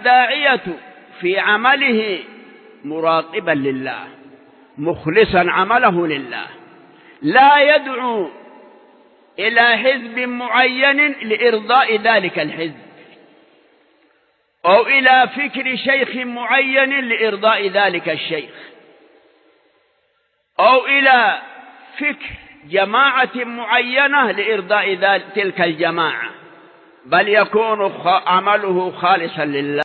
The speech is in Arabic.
الداعية في عمله مراقبا لله مخلصا عمله لله، لا يدعو إلى حزب معين لإرضاء ذلك الحزب، أو إلى فكر شيخ معين لإرضاء ذلك الشيخ، أو إلى فكر جماعة معينة لإرضاء تلك الجماعة، بل يكون عمله خالصا لله.